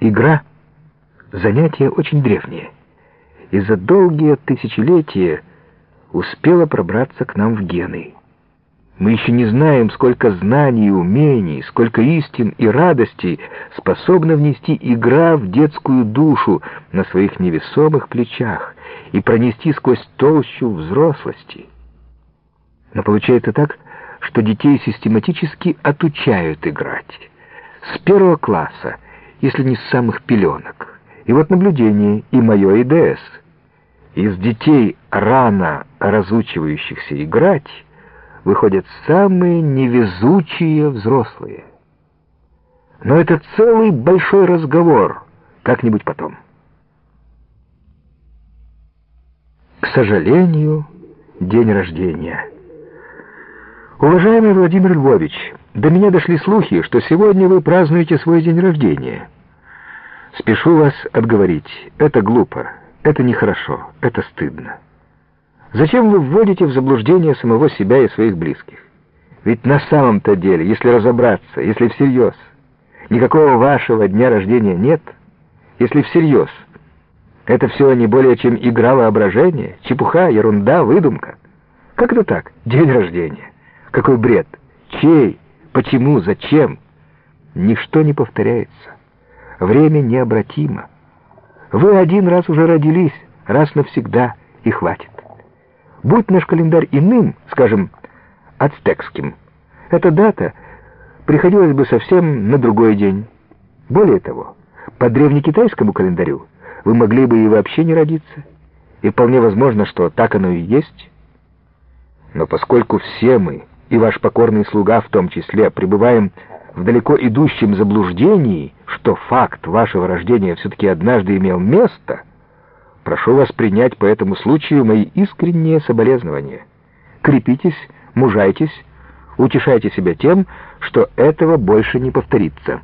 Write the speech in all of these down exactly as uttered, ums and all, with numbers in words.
Игра — занятие очень древнее, и за долгие тысячелетия успела пробраться к нам в гены. Мы еще не знаем, сколько знаний и умений, сколько истин и радостей способна внести игра в детскую душу на своих невесомых плечах и пронести сквозь толщу взрослости. Но получается так, что детей систематически отучают играть. С первого класса, если не с самых пеленок. И вот наблюдение, и мое, и ДС. Из детей, рано разучивающихся играть, выходят самые невезучие взрослые. Но это целый большой разговор, как-нибудь потом. К сожалению, день рождения. Уважаемый Владимир Львович, до меня дошли слухи, что сегодня вы празднуете свой день рождения. Спешу вас отговорить. Это глупо, это нехорошо, это стыдно. Зачем вы вводите в заблуждение самого себя и своих близких? Ведь на самом-то деле, если разобраться, если всерьез, никакого вашего дня рождения нет, если всерьез, это все не более чем игра воображения, чепуха, ерунда, выдумка. Как это так? День рождения. Какой бред? Чей? Почему? Зачем? Ничто не повторяется. Время необратимо. Вы один раз уже родились, раз навсегда, и хватит. Будь наш календарь иным, скажем, ацтекским, эта дата приходилась бы совсем на другой день. Более того, по древнекитайскому календарю вы могли бы и вообще не родиться. И вполне возможно, что так оно и есть. Но поскольку все мы, и ваш покорный слуга в том числе, пребываем в далеко идущем заблуждении, что факт вашего рождения все-таки однажды имел место, прошу вас принять по этому случаю мои искренние соболезнования. Крепитесь, мужайтесь, утешайте себя тем, что этого больше не повторится.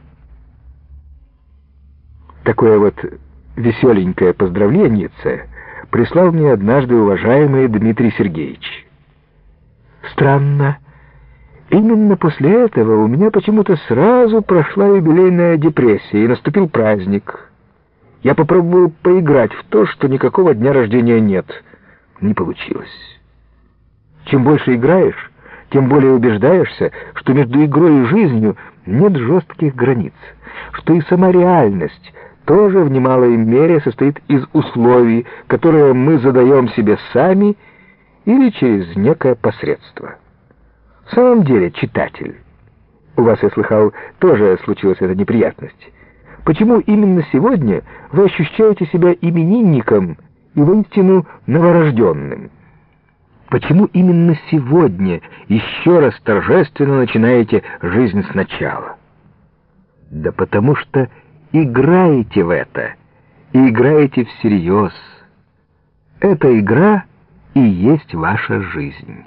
Такое вот веселенькое поздравленице прислал мне однажды уважаемый Дмитрий Сергеевич. Странно. Именно после этого у меня почему-то сразу прошла юбилейная депрессия, и наступил праздник. Я попробовал поиграть в то, что никакого дня рождения нет. Не получилось. Чем больше играешь, тем более убеждаешься, что между игрой и жизнью нет жестких границ, что и сама реальность тоже в немалой мере состоит из условий, которые мы задаем себе сами или через некое посредство. В самом деле, читатель, у вас, я слыхал, тоже случилась эта неприятность. Почему именно сегодня вы ощущаете себя именинником и воистину новорожденным? Почему именно сегодня еще раз торжественно начинаете жизнь сначала? Да потому что играете в это, и играете всерьез. Эта игра и есть ваша жизнь.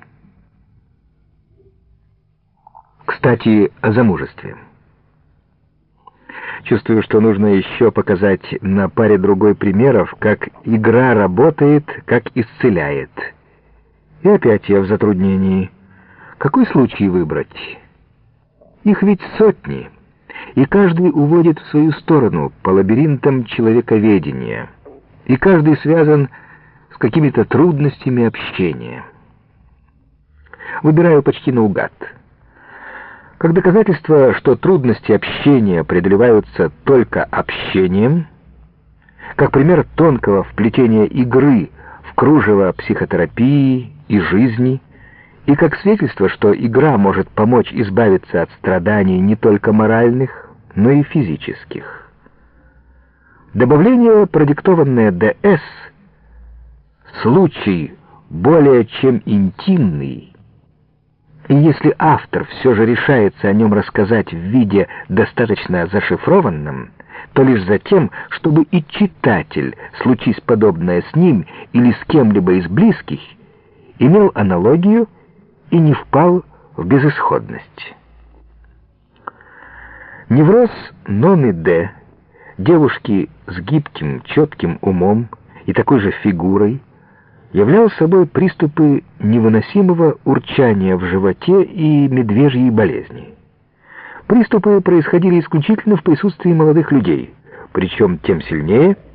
Кстати, о замужестве. Чувствую, что нужно еще показать на паре другой примеров, как игра работает, как исцеляет. И опять я в затруднении. Какой случай выбрать? Их ведь сотни, и каждый уводит в свою сторону по лабиринтам человековедения, и каждый связан с какими-то трудностями общения. Выбираю почти наугад. Как доказательство, что трудности общения преодолеваются только общением, как пример тонкого вплетения игры в кружево психотерапии и жизни, и как свидетельство, что игра может помочь избавиться от страданий не только моральных, но и физических. Добавление, продиктованное ДС, случай более чем интимный, и если автор все же решается о нем рассказать в виде достаточно зашифрованном, то лишь за тем, чтобы и читатель, случись подобное с ним или с кем-либо из близких, имел аналогию и не впал в безысходность. Невроз Номи Д, девушки с гибким, четким умом и такой же фигурой, являл собой приступы невыносимого урчания в животе и медвежьей болезни. Приступы происходили исключительно в присутствии молодых людей, причем тем сильнее,